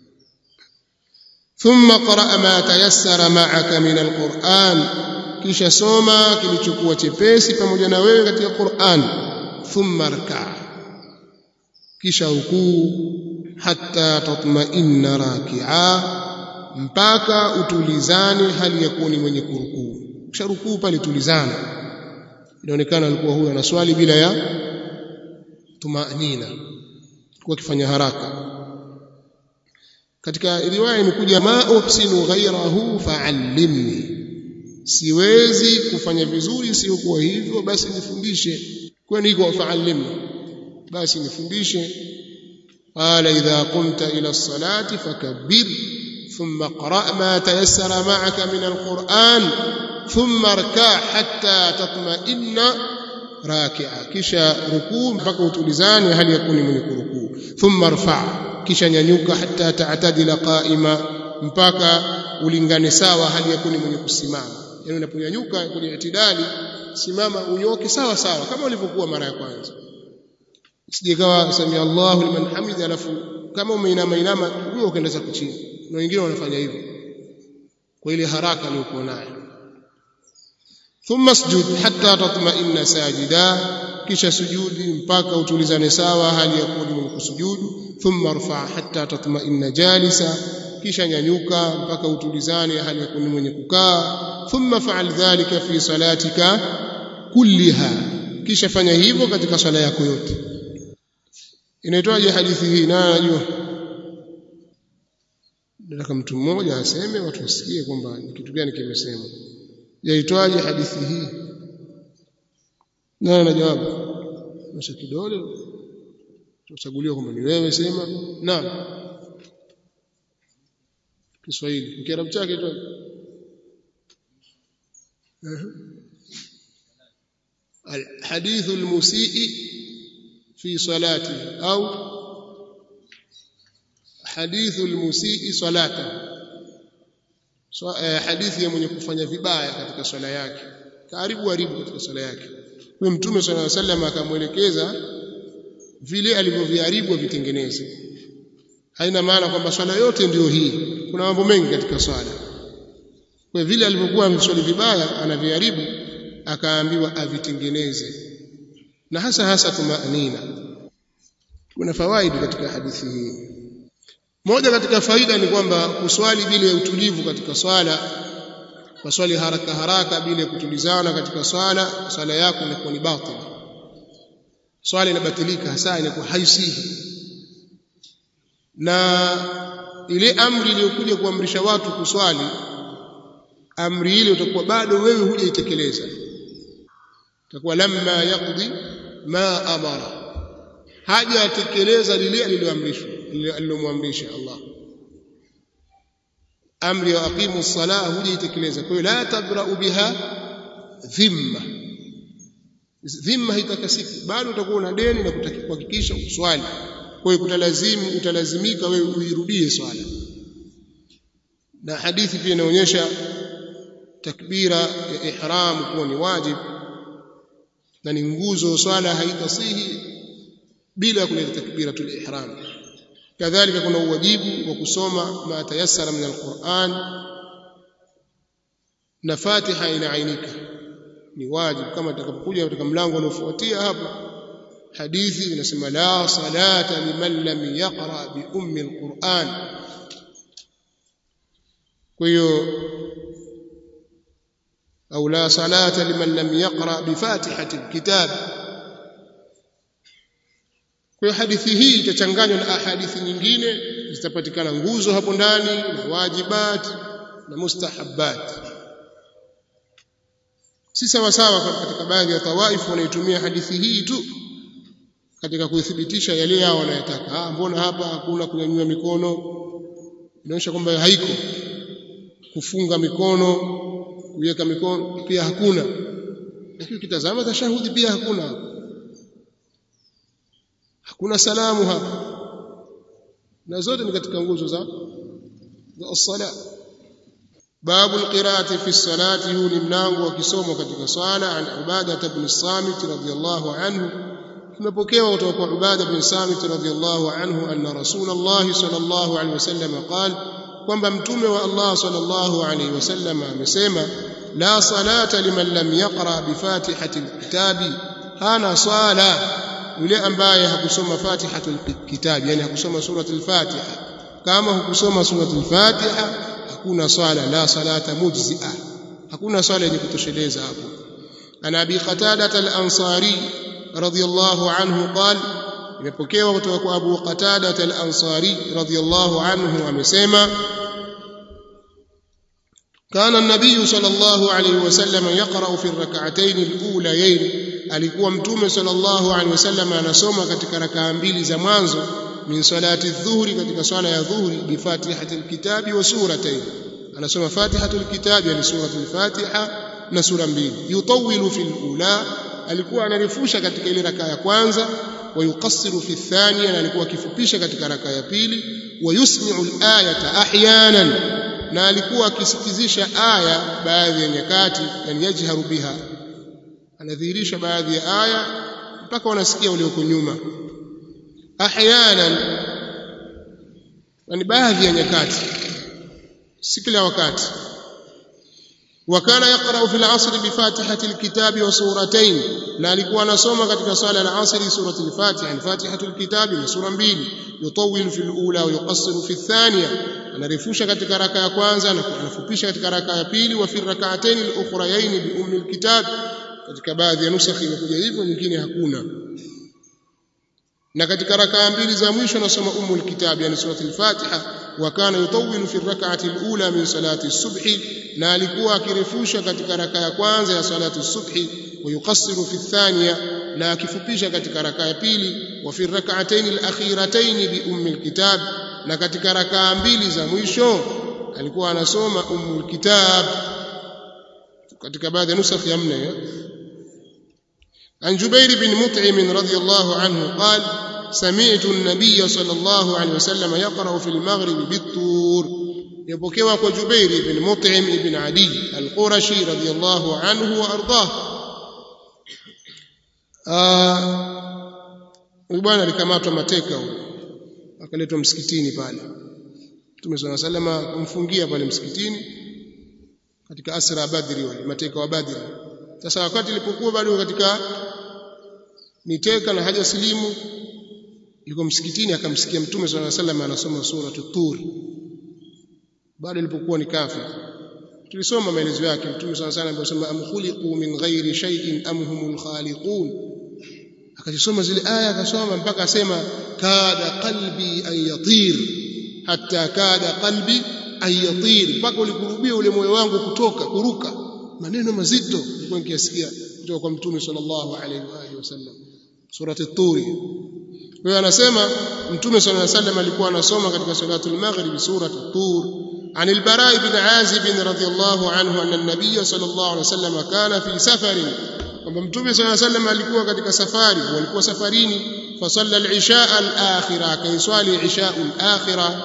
Thumma qra ma tayassara ma'aka min al-Qur'an, kisha soma kilichokuwa chepesi pamoja na wewe katika Qur'an. Thumma rka', kisha rukuu. hatta tatma'inna raki'a, mpaka utulizane hali ya kuwa ni mwenye kurukuu. Kisha rukuu pale tulizana, inaonekana alikuwa huyu anaswali bila ya tumaanina, kwa kifanya haraka. Katika riwaya imekuja ma uhsinu ghayrahu fa'allimni, siwezi kufanya vizuri sio kwa hivyo basi nifundishe. Kwa nini kwa fa'allimni, basi nifundishe. qala idha qumta ila as-salati fakabbir thumma qra' ma tayassara ma'aka min al-Qur'an thumma irka' hatta tatma'inna raki'a, kisha rukuu mpaka utulizane hali ya kuni mwenye kurukuu. Thumma irfa', kisha nyanyuka hatta ta'tadila qa'ima, mpaka ulingane sawa hali ya kuni mwenye kusimama. Yani unaponyanyuka kwenye itidali, simama unyoke sawa sawa kama ulivyokuwa mara ya kwanza. Sije kawa sami Allahu liman hamida alafu kama umeinama inama huyo ukaenda zako chini. Na wengine wanafanya hivyo kwa ile haraka aliyokuwa nayo. Thumma sujud hatta tatma'inna sajida, kisha sujudi mpaka utulizane sawa hali ya kuwa mwenye kusujudu. Thumma rfa' hatta tatma'inna jalisa, kisha nyanyuka mpaka utulizane hali ya kuwa mwenye kukaa. Thumma fa'al dhalika fi salatika kulliha, kisha fanya hivyo katika sala yako yote. Inaitwaje hadithi hii? Na najua nataka mtu mmoja aseme watu wasikie kwamba ni kitu gani kimesema. Yaitwaje hadithi hii? Na na jawabu msha kidole tuchaguliwa kwamba ni wewe, sema. Naam, Kiswahili Kiarabu chake tu. الحديث المسيء في صلاته أو حديث المسيء صلاته, hadithi ya mwenye kufanya vibaya katika swala yake, karibu haribu katika swala yake. Kwa Mtume sallallahu alaihi wasallam akamwelekeza vile alivyoviharibu vitengeneze. Haina maana kwamba swala yote ndiyo hii, kuna mambo mengi katika swala. Kwa vile alivyokuwa ameswali vibaya anaviharibu, akaambiwa avitengeneze, na hasa hasa tumaanina. Kuna fawaidi katika hadithi hii. Moja katika faida ni kwamba kuswali bila utulivu katika swala, kuswali haraka haraka bila kutulizana katika swala, swala yako inakuwa ni batili. Swala inabatilika, hasa inakuwa haisihi. Na ile amri iliyokuja kuamrisha watu kuswali, amri ile utakuwa bado wewe hujaitekeleza. Utakuwa lamma yaqdi ma amara, haja atekeleza lile aliloamrishwa, alilomwamrisha Allah. Amri ya aqimu as-salah hujaitekeleza, kwa hiyo la tabra'u biha dhimma. Dhimma haitakasiki, bado utakuwa na deni na kuhakikisha uswali. Kwa hiyo kutalazimu utalazimika wewe uirudie swala. Na hadithi pia inaonyesha takbira ya ihram kuwa ni wajib na ni nguzo. Swala haitasihi bila kuleta takbiratul ihram. Kadhalika kuna uwajibu wa kusoma ma tayassara min alquran, na Fatiha inaainika ni wajibu, kama tutakapokuja katika mlango unaofuatia hapo. Hadithi inasema la salata liman lam yaqra bi ummi alquran. Kwa hiyo au la salata liman lam yaqra bi fatihati alkitab. Kwa hadithi hii itachanganywa na hadithi nyingine, zitapatikana nguzo hapo ndani na wajibat na mustahabbat. Si sawa sawa katika baadhi ya tawaif wanaitumia hadithi hii tu katika kuthibitisha yale yao wanayotaka. Ah, mbona hapa hakuna kunyanyua mikono? Inaonyesha kwamba haiko. Kufunga mikono, kuweka mikono pia hakuna. Lakini ukitazama tashahudi pia hakuna. Hakuna salamu hapa. Na zote ni katika nguzo za za as-sala. Babu al-qira'ati fi as-salati, huu ni mlango wa kisomo katika swala. An Ubadah ibn as-Samit radhiyallahu anhu, tumepokewa kutoka kwa Ubadah ibn Samit radhiyallahu anhu anna Rasulullah sallallahu alayhi wasallam qala, kwamba mtume wa Allah sallallahu alayhi wasallam amesema, la salata liman lam yaqra bi fatihati al-kitabi, hana swala yule ambaye hakusoma Fatihatul Kitab, yani hakusoma suratul Fatiha. Kama hukusoma suratul Fatiha hakuna swala, la salata mujzi'a, hakuna swala yenye kutosheleza hapo. Ana Abi Qatada al-Ansari radhiyallahu anhu qala, imepokewa kutoka kwa Abu Qatada al-Ansari radhiyallahu anhu amesema, kana an-nabiy sallallahu alayhi wasallam yaqra'u fi ar-rak'atayn al-ulayayn, alikuwa mtume sallallahu alayhi wasallam anasoma katika rakaa mbili za mwanzo min salati adh-dhuhri, katika swala ya dhuhri, bi Fatihatil Kitabi wa suratayn, anasoma Fatihatul Kitabi yani suratul Fatiha na sura mbili. Yutawilu fil ula, alikuwa anarefusha katika ile rakaa ya kwanza, wa yuqassiru fi thaniya, na alikuwa akifupisha katika rakaa ya pili, wa yusmi'u al-ayata ahyanan, na alikuwa akisikizisha aya baadhi ya nyakati, yani yajharu biha, anadhihirisha baadhi ya aya mpaka wanasikia walioko nyuma. Ahyanan, yani baadhi ya nyakati, si kila wakati. Wakana yaqra'u fil 'asr bi Fatihatil Kitabi wa suratayn, na alikuwa anasoma katika swala ya asri suratul Fatiha, yani Fatihatul Kitabi na sura mbili. Yutawil fil ula wa yuqassiru fi thaniya, anarefusha katika raka ya kwanza na anafupisha katika raka ya pili. Wa fi rak'atayn al-ukhrayayn bi ummi al-kitab, katika baadhi ya nusakhi imekuja hivyo, nyingine hakuna. Na katika rakaa mbili za mwisho anasoma ummul kitab yani suratul Fatiha. Wa kana yutawilu fi rak'ati al-ula min salati as-subhi, na alikuwa akirefusha katika rakaa ya kwanza ya salatu as-subhi. Wa yuqassiru fi thaniya, na akifupisha katika rakaa ya pili. Wa fi rak'atayn al-akhiratayn bi ummil kitab, na katika rakaa mbili za mwisho alikuwa anasoma ummul kitab, katika baadhi ya nusakh ya mne. عن جبير بن مطعم رضي الله عنه قال سمعت النبي صلى الله عليه وسلم يقرأ في المغرب بالطور. يبكيوا kwa Jubair ibn Mut'im ibn Adi al-Qurashi radiyallahu anhu wa ardhah. Ah, bwana alikamatwa mateka huyo, akaletwa msikitini pale. Mtume صلى الله عليه وسلم kumfungia pale msikitini katika asra Badri, wale mateka wa Badri. Sasa wakati ilipokuwa bado katika miteka na haja silimu, yuko msikitini, akamsikia Mtume sallallahu alaihi wasallam anasoma sura At-Tur, bado ilipokuwa ni kafir. Tulisoma maelezo yake. Mtume sallallahu alaihi wasallam anasema am khuliqu min ghairi shay'in am humul khaliqun, akasoma zile aya, akasoma mpaka asema kada qalbi an yatir, hatta kada qalbi an yatir, mpaka ulikurubia ule moyo wangu kutoka kuruka. Maneno mazito nilikuwa nikisikia kutoka kwa Mtume sallallahu alaihi wa alihi wasallam, surati At-Tur. Kwa hiyo anasema Mtume sallallahu alaihi wasallam alikuwa anasoma katika salatul maghrib surati At-Tur. عن البراء بن عازب رضي الله عنه أن النبي صلى الله عليه وسلم كان في سفر, kwamba Mtume صلى الله عليه وسلم alikuwa katika safari, walikuwa safarini. فصلى العشاء الآخرة, akaiswali isha al-akhirah,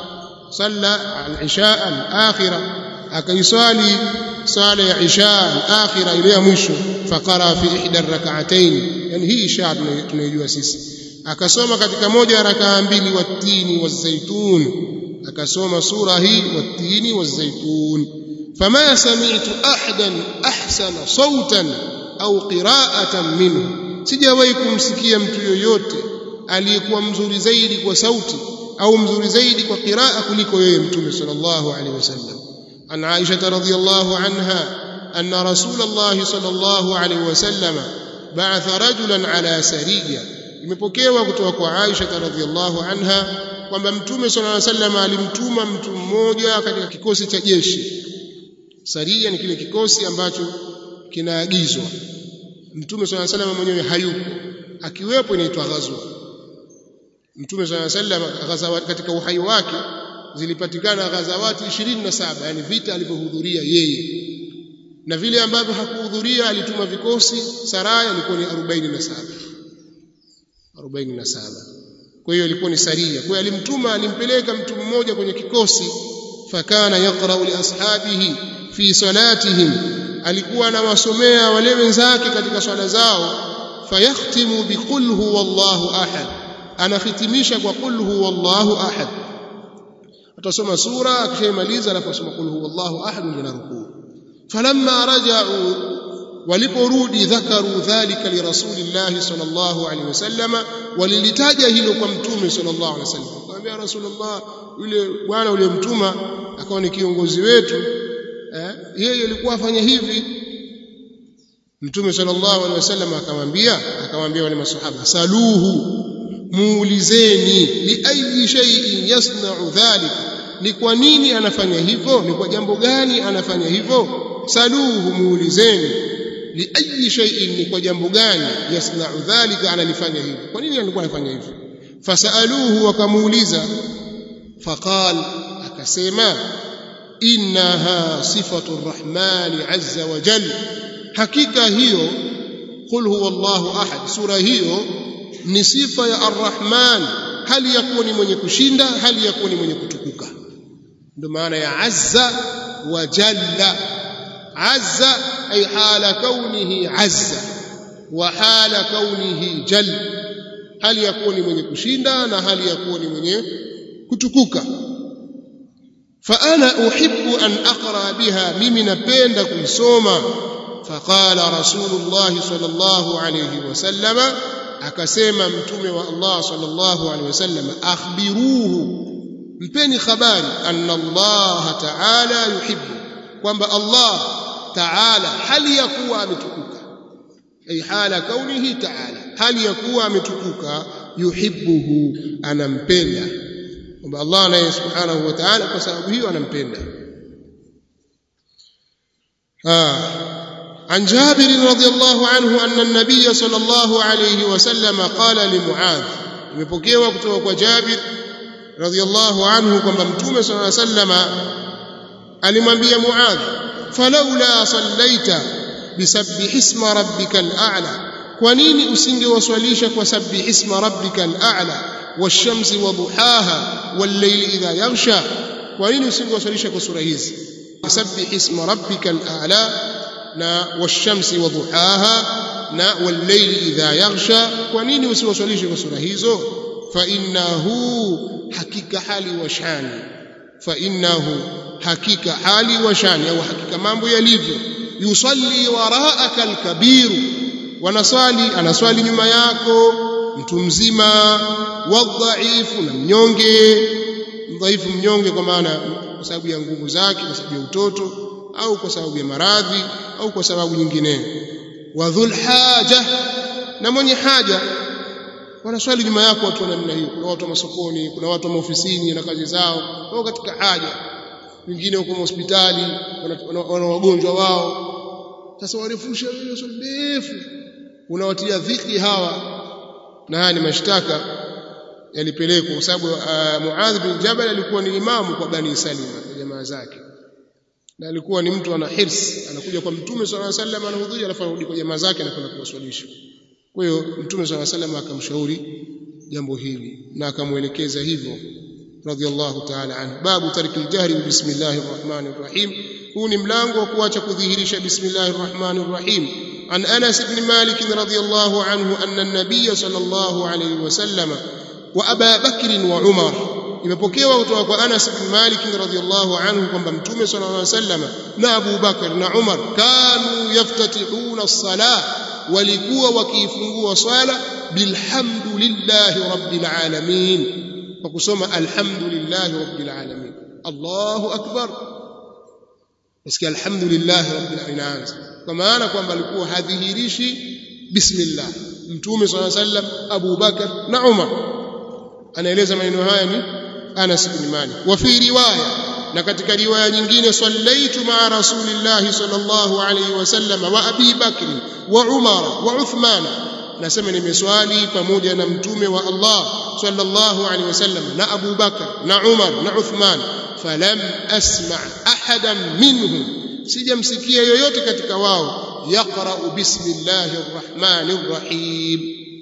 صلى العشاء الآخرة, akaiswali sala ya isha al-akhirah ile ya mwisho. Faqara fi ihda ar-rak'atayn, yani hii isha tunayojua sisi, akasoma katika moja ya rakaa mbili, wat-tini waz-zaytun, akasoma sura hii wat-tini waz-zaytun. Fama sami'tu ahadan ahsana sawtan au qira'atan minhu, sijawahi kumsikia mtu yoyote aliyekuwa mzuri zaidi kwa sauti au mzuri zaidi kwa qiraa kuliko yeye Mtume sallallahu alaihi wasallam. عن عائشة رضي الله عنها أن رسول الله صلى الله عليه وسلم بعث رجلا على سرية. imepokewa kutoka kwa Aisha radhiyallahu anha kwamba Mtume sallallahu alaihi wasallam alimtuma mtu mmoja katika kikosi cha jeshi. Saria ni kile kikosi ambacho kinaagizwa. Mtume sallallahu alaihi wasallam mwenyewe hayupo, akiwepo inaitwa ghazwa. Mtume sallallahu alaihi wasallam ghazawati katika uhai wake zilipatikana ghazawati ishirini na saba, yani vita alivyohudhuria yeye, na vile ambavyo hakuhudhuria alituma vikosi saraya, ilikuwa ni arobaini na saba arobaini na saba. Kwa hiyo ilikuwa ni saria. Kwa hiyo alimtuma, alimpeleka mtu mmoja kwenye kikosi. Fakana yaqra'u li ashabihi fi salatihim, alikuwa anawasomea wale wenzake katika swala zao. Fayakhtimu bi qul huwallahu ahad, anahitimisha kwa qul huwallahu ahad. atasoma sura, akishamaliza alafu asoma qul huwallahu ahad, ndio rukuu. Falamma raja'u waliporudi dhakaru dhalika li rasulillahi sallallahu alaihi wasallam, walilitaja hilo kwa mtume sallallahu alaihi wasallam. Akamwambia Rasulullah, yule bwana yule mtuma akawa ni kiongozi wetu, eh yeye alikuwa afanya hivi. Mtume sallallahu alaihi wasallam akamwambia akamwambia wale masahaba, saluhu, muulizeni, li ayi shay'in yasna'u dhalika, ni kwa nini anafanya hivyo, ni kwa jambo gani anafanya hivyo. Saluhu, muulizeni, li ayi shay'in, ni kwa jambo gani, yasna'u dhalika, analifanya hivyo, kwa nini alikuwa anafanya hivyo. Fasaluhu, wakamuuliza, faqal, akasema, innaha sifatu arrahmani azza wa jalla, hakika hiyo qul huwa Allahu ahad, sura hiyo ni sifa ya arrahman, hali yakuwa ni mwenye kushinda, hali yakuwa ni mwenye kutukuka. ndio maana ya azza wa jalla. azza ay hala kaunihi azza wa hala kaunihi jalla, hali yakuwa ni mwenye kushinda na hali yakuwa ni mwenye kutukuka. fa ana uhibbu an aqra biha, mimi napenda kuisoma. faqala rasulullah sallallahu alayhi wasallam, akasema mtume wa Allah sallallahu alayhi wasallam, akhbiruhu, mpeni habari, anna Allah ta'ala yuhibbu, kwamba Allah ta'ala hali yakuwa ametukuka, ay hala kaunihi ta'ala, hali yakuwa ametukuka, yuhibbuhu, anampenda, kwamba Allah naye subhanahu wa ta'ala kwa sababu hiyo anampenda. ah عن جابر رضي الله عنه أن النبي صلى الله عليه وسلم قال لمعاذ، imepokewa kutoka kwa Jabir radhiyallahu anhu kwamba mtume sallallahu alayhi wasallam alimwambia Muadh, falaula sallaita bisabbih isma rabbikal a'la, kwa nini usingewaswalisha kwa sabbih isma rabbikal a'la wash-shamsi wa duhaha wal-layli idha yaghsha, kwa nini usingewaswalisha kwa sura hizi, sabbih isma rabbikal a'la na wash-shamsi wa duhaha na wal-layli idha yaghsha, kwa nini usiwaswalishe kwa sura hizo. fa innahu hakika hali wa shani, fa innahu hakika hali wa shani, au hakika mambo yalivyo, yusalli wara'aka al-kabir, wanaswali anaswali nyuma yako mtu mzima, wadhaifu, na mnyonge. Dhaifu mnyonge kwa maana kwa sababu ya nguvu zake, kwa sababu ya utoto, au kwa sababu ya maradhi, au kwa sababu nyingine. wa dhul haja, na mwenye haja, wanaswali nyuma yako watu wa namna hiyo. Kuna watu wa masokoni, kuna watu wa ofisini na kazi zao, wao katika haja, wengine wako hospitali wana wagonjwa wao. Sasa warefusha hiyo swali ndefu, unawatia dhiki hawa. Na haya ni mashtaka yalipelekwa kwa sababu uh, Muadh bin Jabal alikuwa ni imamu kwa Bani Salima na jamaa zake, na alikuwa ni mtu ana hirs, anakuja kwa mtume sallallahu alaihi wasallam, anahudhuria alafu anarudi kwa jamaa zake na kwenda kuwaswalisha. Kwa hiyo mtume sallallahu alaihi wasallam akamshauri jambo hili na akamuelekeza hivyo radhiallahu ta'ala anhu. Babu tarikil jahri bi bismillahir rahmanir rahim, huu ni mlango wa kuacha kudhihirisha bismillahir rahmanir rahim. An Anas ibn Malik radhiyallahu anhu anna an-nabiy sallallahu alayhi wasallam wa Abu Bakr wa Umar, imepokewa kutoka kwa Anas ibn Malik radhiyallahu anhu kwamba mtume sallallahu alayhi wasallam na Abu Bakr na Umar kanu yaftatihuna as-salah, walikuwa wakiifungua swala bilhamdulillahi rabbil alamin, kwa kusoma alhamdulillahi rabbil alamin. Allahu akbar, usikia alhamdulillahi rabbil alamin, kwa maana kwamba alikuwa hadhihirishi bismillah. Mtume sallallahu alayhi wasallam, Abu Bakar na Umar. Anaeleza maneno haya ni Anas ibn Malik. Wa fi riwaya, na katika riwaya nyingine, sallaitu ma'a rasulillahi sallallahu alayhi wasallam wa Abi Bakr wa Umar wa Uthman, nasema nimeswali pamoja na mtume wa Allah sallallahu alayhi wasallam na Abu Bakr na Umar na Uthman, falam asma ahadan minhum, sijamsikia yoyote katika wao yaqra'u bismillahir rahmanir rahim,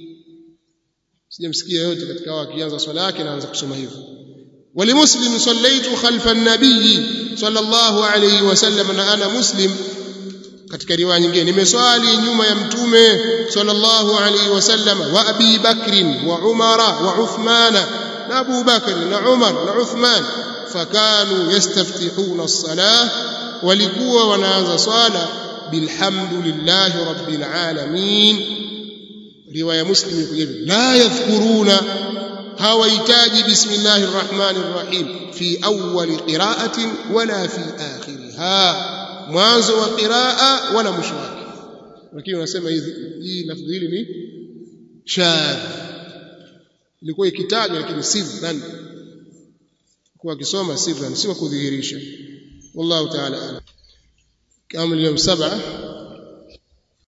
sijamsikia yoyote katika wao akianza swala yake anaanza kusoma hivyo. ولمسلم صليت خلف النبي صلى الله عليه وسلم, na ana Muslim katika riwaya nyingine nimeswali nyuma ya mtume sallallahu alayhi wasallam wa Abi Bakr wa Umar wa Uthman, na Abu Bakr na Umar na Uthman, fakanu yastaftihuna as-salah, walikuwa wanaanza swala bilhamdulillahi rabbil alamin. Riwaya Muslim iko hivi, la yadhkuruna, hawahitaji bismillahir rahmanir rahim fi awwali qira'atin wala fi akhiriha, mwanzo wa qiraa wala mwisho wake. Lakini wanasema hizi hii lafzi hili ni shadh, ilikuwa ikitajwa lakini sirran, kwa kisoma sirran, si kudhihirisha. Wallahu ta'ala a'lam. Kamil yawm sab'a